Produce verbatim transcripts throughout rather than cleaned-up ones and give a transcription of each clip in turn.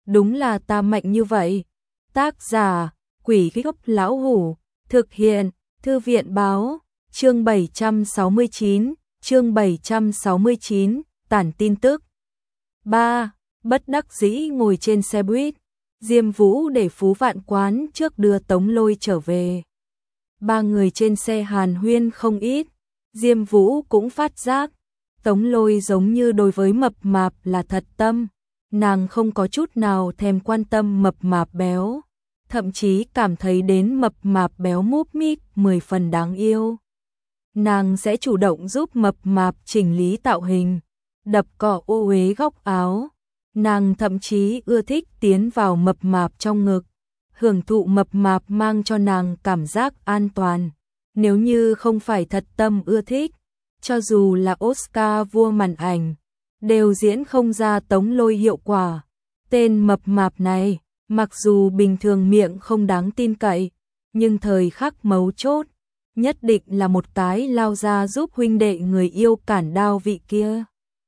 đúng là ta mạnh như vậy. Tác giả, Quỷ Gốc Lão Hủ, thực hiện, Thư viện báo, chương bảy trăm sáu mươi chín, chương bảy trăm sáu mươi chín, tản tin tức. ba. Bất đắc dĩ ngồi trên xe buýt, Diêm Vũ để Phú Vạn Quán trước đưa Tống Lôi trở về. Ba người trên xe hàn huyên không ít, Diêm Vũ cũng phát giác, Tống Lôi giống như đối với mập mạp là thật tâm, nàng không có chút nào thèm quan tâm mập mạp béo, thậm chí cảm thấy đến mập mạp béo múp míp mười phần đáng yêu. Nàng sẽ chủ động giúp mập mạp chỉnh lý tạo hình, đập cọ ô uế góc áo. Nàng thậm chí ưa thích tiến vào mập mạp trong ngực, hưởng thụ mập mạp mang cho nàng cảm giác an toàn. Nếu như không phải thật tâm ưa thích, cho dù là Oscar vua màn ảnh, đều diễn không ra Tống Lôi hiệu quả. Tên mập mạp này, mặc dù bình thường miệng không đáng tin cậy, nhưng thời khắc mấu chốt, nhất định là một cái lao ra giúp huynh đệ người yêu cản đao vị kia.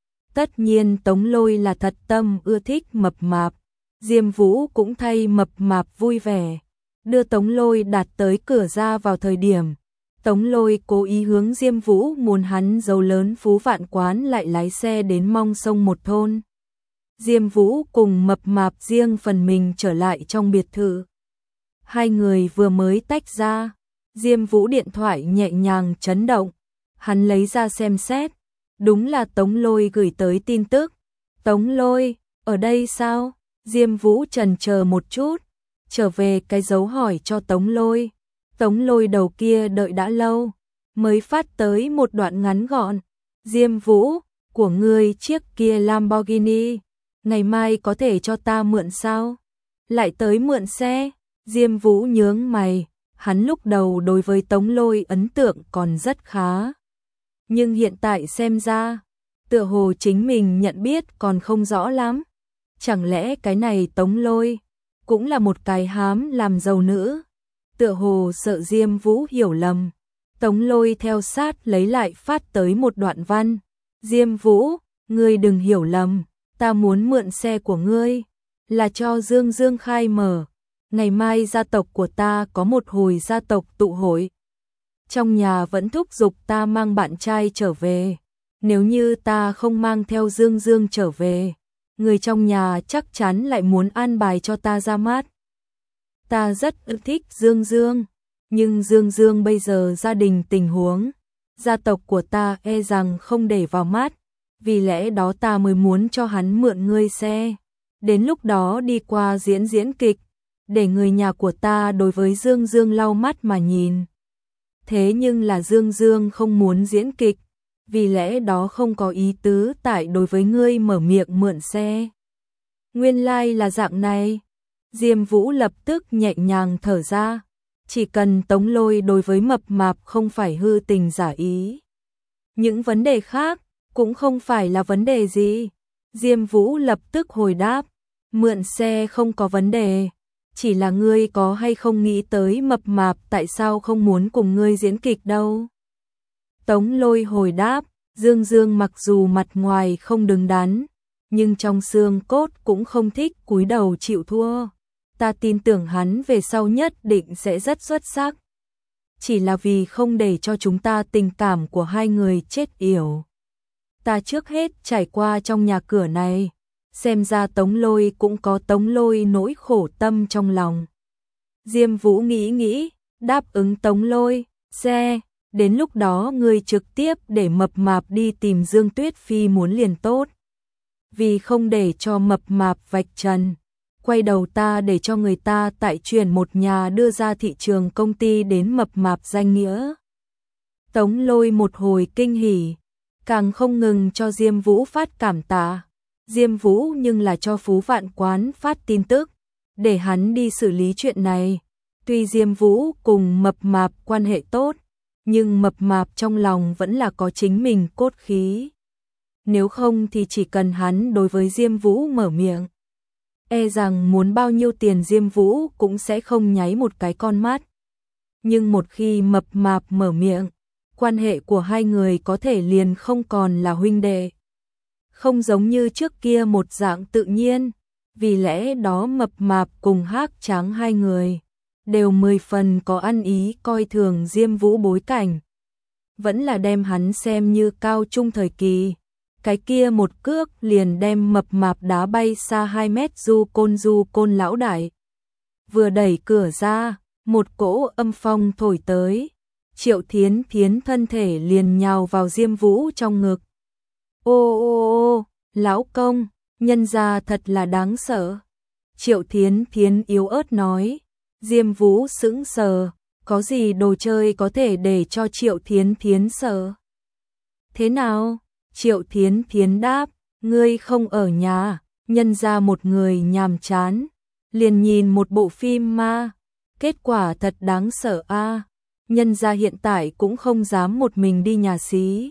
Tất nhiên Tống Lôi là thật tâm ưa thích mập mạp, Diêm Vũ cũng thay mập mạp vui vẻ, đưa Tống Lôi đạt tới cửa ra vào thời điểm. Tống Lôi cố ý hướng Diêm Vũ muốn hắn giấu lớn Phú Vạn Quán lại lái xe đến mong sông một thôn. Diêm Vũ cùng mập mạp riêng phần mình trở lại trong biệt thự. Hai người vừa mới tách ra, Diêm Vũ điện thoại nhẹ nhàng chấn động, hắn lấy ra xem xét. Đúng là Tống Lôi gửi tới tin tức. Tống Lôi, ở đây sao? Diêm Vũ chần chờ một chút, trở về cái dấu hỏi cho Tống Lôi. Tống Lôi đầu kia đợi đã lâu, mới phát tới một đoạn ngắn gọn. Diêm Vũ, của ngươi chiếc kia Lamborghini, ngày mai có thể cho ta mượn sao? Lại tới mượn xe? Diêm Vũ nhướng mày, hắn lúc đầu đối với Tống Lôi ấn tượng còn rất khá. Nhưng hiện tại xem ra, tựa hồ chính mình nhận biết còn không rõ lắm. Chẳng lẽ cái này Tống Lôi cũng là một cái hám làm giàu nữ? Tựa hồ sợ Diêm Vũ hiểu lầm. Tống Lôi theo sát lấy lại phát tới một đoạn văn. Diêm Vũ, ngươi đừng hiểu lầm, ta muốn mượn xe của ngươi là cho Dương Dương khai mở. Ngày mai gia tộc của ta có một hồi gia tộc tụ hội. Trong nhà vẫn thúc giục ta mang bạn trai trở về. Nếu như ta không mang theo Dương Dương trở về, người trong nhà chắc chắn lại muốn an bài cho ta ra mắt. Ta rất ưa thích Dương Dương, nhưng Dương Dương bây giờ gia đình tình huống, gia tộc của ta e rằng không để vào mắt, vì lẽ đó ta mới muốn cho hắn mượn ngươi xe. Đến lúc đó đi qua diễn diễn kịch, để người nhà của ta đối với Dương Dương lau mắt mà nhìn. Thế nhưng là Dương Dương không muốn diễn kịch, vì lẽ đó không có ý tứ tại đối với ngươi mở miệng mượn xe. Nguyên lai like là dạng này. Diêm Vũ lập tức nhẹ nhàng thở ra, chỉ cần Tống Lôi đối với mập mạp không phải hư tình giả ý. Những vấn đề khác cũng không phải là vấn đề gì. Diêm Vũ lập tức hồi đáp, mượn xe không có vấn đề. Chỉ là ngươi có hay không nghĩ tới mập mạp tại sao không muốn cùng ngươi diễn kịch đâu. Tống Lôi hồi đáp, Dương Dương mặc dù mặt ngoài không đứng đắn, nhưng trong xương cốt cũng không thích cúi đầu chịu thua. Ta tin tưởng hắn về sau nhất định sẽ rất xuất sắc. Chỉ là vì không để cho chúng ta tình cảm của hai người chết yểu. Ta trước hết trải qua trong nhà cửa này. Xem ra Tống Lôi cũng có Tống Lôi nỗi khổ tâm trong lòng. Diêm Vũ nghĩ nghĩ, đáp ứng Tống Lôi, xe, đến lúc đó ngươi trực tiếp để mập mạp đi tìm Dương Tuyết Phi muốn liền tốt. Vì không để cho mập mạp vạch trần, quay đầu ta để cho người ta tại chuyển một nhà đưa ra thị trường công ty đến mập mạp danh nghĩa. Tống Lôi một hồi kinh hỉ, càng không ngừng cho Diêm Vũ phát cảm tạ. Diêm Vũ nhưng là cho Phú Vạn Quán phát tin tức, để hắn đi xử lý chuyện này. Tuy Diêm Vũ cùng mập mạp quan hệ tốt, nhưng mập mạp trong lòng vẫn là có chính mình cốt khí. Nếu không thì chỉ cần hắn đối với Diêm Vũ mở miệng, e rằng muốn bao nhiêu tiền Diêm Vũ cũng sẽ không nháy một cái con mắt. Nhưng một khi mập mạp mở miệng, quan hệ của hai người có thể liền không còn là huynh đệ. Không giống như trước kia một dạng tự nhiên, vì lẽ đó Mập Mạp cùng Hắc Tráng hai người đều mười phần có ăn ý coi thường Diêm Vũ bối cảnh. Vẫn là đem hắn xem như cao trung thời kỳ. Cái kia một cước liền đem Mập Mạp đá bay xa hai mét du côn du côn lão đại. Vừa đẩy cửa ra, một cỗ âm phong thổi tới. Triệu Thiến Thiến thân thể liền nhào vào Diêm Vũ trong ngực. Ô ô ô, lão công, nhân gia thật là đáng sợ. Triệu Thiến Thiến yếu ớt nói. Diêm Vũ sững sờ, có gì đồ chơi có thể để cho Triệu Thiến Thiến sợ? Thế nào? Triệu Thiến Thiến đáp, ngươi không ở nhà, nhân ra một người nhàm chán, liền nhìn một bộ phim ma, kết quả thật đáng sợ a. Nhân ra hiện tại cũng không dám một mình đi nhà xí.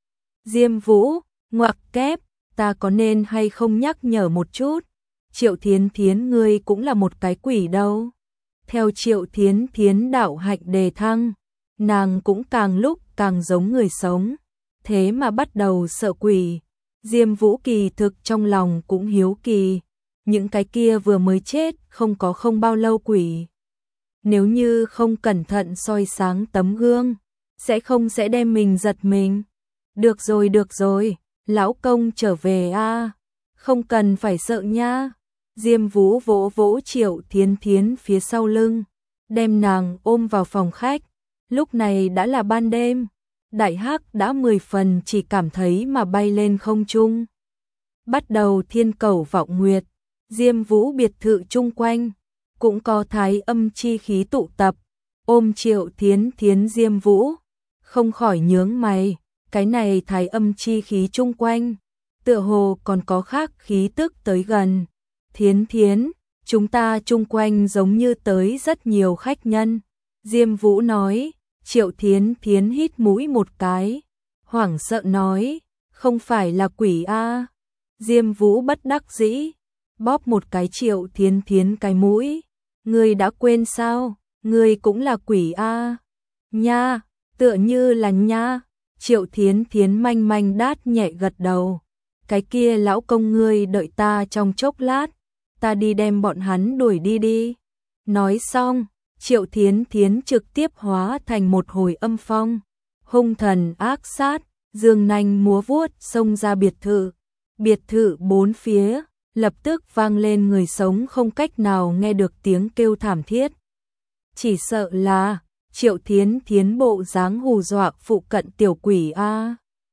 Diêm Vũ, ngoặc kép, ta có nên hay không nhắc nhở một chút? Triệu Thiến Thiến ngươi cũng là một cái quỷ đâu. Theo Triệu Thiến Thiến đạo hạnh đề thăng, nàng cũng càng lúc càng giống người sống, thế mà bắt đầu sợ quỷ. Diêm Vũ kỳ thực trong lòng cũng hiếu kỳ, những cái kia vừa mới chết không có không bao lâu quỷ. Nếu như không cẩn thận soi sáng tấm gương, sẽ không sẽ đem mình giật mình. Được rồi được rồi, lão công trở về a, không cần phải sợ nha. Diêm Vũ vỗ vỗ Triệu Thiến Thiến phía sau lưng, đem nàng ôm vào phòng khách. Lúc này đã là ban đêm, Đại Hắc đã mười phần chỉ cảm thấy mà bay lên không trung. Bắt đầu thiên cầu vọng nguyệt, Diêm Vũ biệt thự chung quanh, cũng có thái âm chi khí tụ tập, ôm Triệu Thiến Thiến Diêm Vũ, không khỏi nhướng mày, cái này thái âm chi khí chung quanh, tựa hồ còn có khác khí tức tới gần. Thiến Thiến, chúng ta chung quanh giống như tới rất nhiều khách nhân. Diêm Vũ nói. Triệu Thiến Thiến hít mũi một cái, hoảng sợ nói, không phải là quỷ a. Diêm Vũ bất đắc dĩ, bóp một cái Triệu Thiến Thiến cái mũi, ngươi đã quên sao, ngươi cũng là quỷ a. Nha, tựa như là nha. Triệu Thiến Thiến manh manh đát nhẹ gật đầu, cái kia lão công ngươi đợi ta trong chốc lát, ta đi đem bọn hắn đuổi đi đi. Nói xong, Triệu Thiến Thiến trực tiếp hóa thành một hồi âm phong, hung thần ác sát, dương nanh múa vuốt xông ra biệt thự. Biệt thự bốn phía, lập tức vang lên người sống không cách nào nghe được tiếng kêu thảm thiết. Chỉ sợ là Triệu Thiến Thiến bộ dáng hù dọa phụ cận tiểu quỷ a.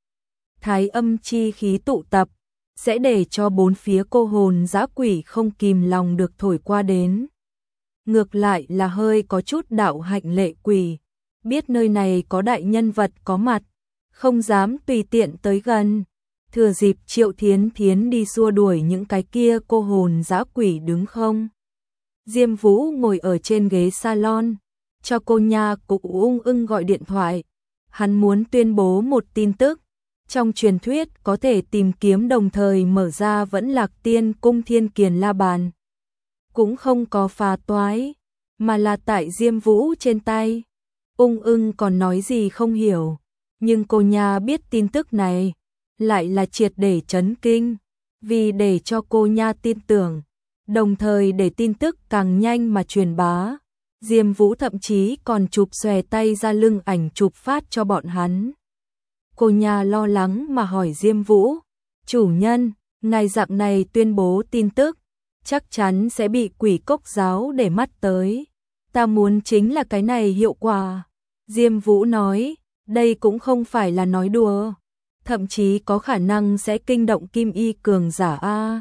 Thái âm chi khí tụ tập, sẽ để cho bốn phía cô hồn dã quỷ không kìm lòng được thổi qua đến. Ngược lại là hơi có chút đạo hạnh lệ quỷ, biết nơi này có đại nhân vật có mặt, không dám tùy tiện tới gần. Thừa dịp Triệu Thiến Thiến đi xua đuổi những cái kia cô hồn dã quỷ đứng không. Diêm Vũ ngồi ở trên ghế salon, cho cô nha Cục Ung Ưng gọi điện thoại. Hắn muốn tuyên bố một tin tức, trong truyền thuyết có thể tìm kiếm đồng thời mở ra Vẫn Lạc Tiên Cung Thiên Kiền La Bàn. Cũng không có phá toái, mà là tại Diêm Vũ trên tay. Ung Ưng còn nói gì không hiểu, nhưng cô nha biết tin tức này, lại là triệt để chấn kinh, vì để cho cô nha tin tưởng, đồng thời để tin tức càng nhanh mà truyền bá. Diêm Vũ thậm chí còn chụp xòe tay ra lưng ảnh chụp phát cho bọn hắn. Cô nha lo lắng mà hỏi Diêm Vũ, chủ nhân, ngài dạng này tuyên bố tin tức, chắc chắn sẽ bị quỷ cốc giáo để mắt tới. Ta muốn chính là cái này hiệu quả. Diêm Vũ nói, đây cũng không phải là nói đùa, thậm chí có khả năng sẽ kinh động Kim Y cường giả a.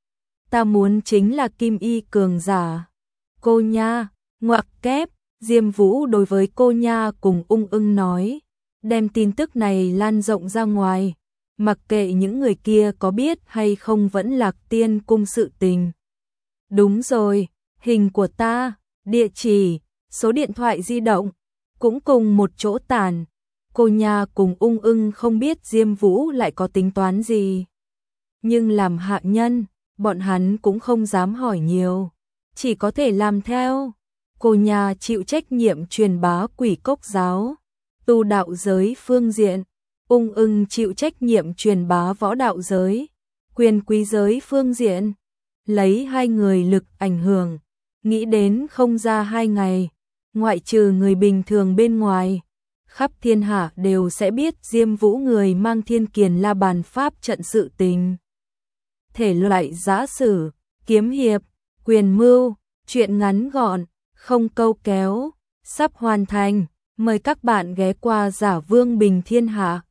Ta muốn chính là Kim Y cường giả. Cô nha, ngoặc kép, Diêm Vũ đối với cô nha cùng Ung Ưng nói, đem tin tức này lan rộng ra ngoài, mặc kệ những người kia có biết hay không Vẫn Lạc Tiên Cung sự tình. Đúng rồi, hình của ta, địa chỉ, số điện thoại di động, cũng cùng một chỗ tàn. Cô nha cùng Ung Ưng không biết Diêm Vũ lại có tính toán gì. Nhưng làm hạ nhân, bọn hắn cũng không dám hỏi nhiều, chỉ có thể làm theo. Cô nha chịu trách nhiệm truyền bá quỷ cốc giáo, tu đạo giới phương diện. Ung Ưng chịu trách nhiệm truyền bá võ đạo giới, quyền quý giới phương diện. lấy hai người lực ảnh hưởng, nghĩ đến không ra hai ngày, ngoại trừ người bình thường bên ngoài, khắp thiên hạ đều sẽ biết Diêm Vũ người mang Thiên Kiền La Bàn pháp trận sự tình. Thể loại giã sử, kiếm hiệp, quyền mưu, truyện ngắn gọn, không câu kéo, sắp hoàn thành, mời các bạn ghé qua Giả Vương Bình Thiên Hạ.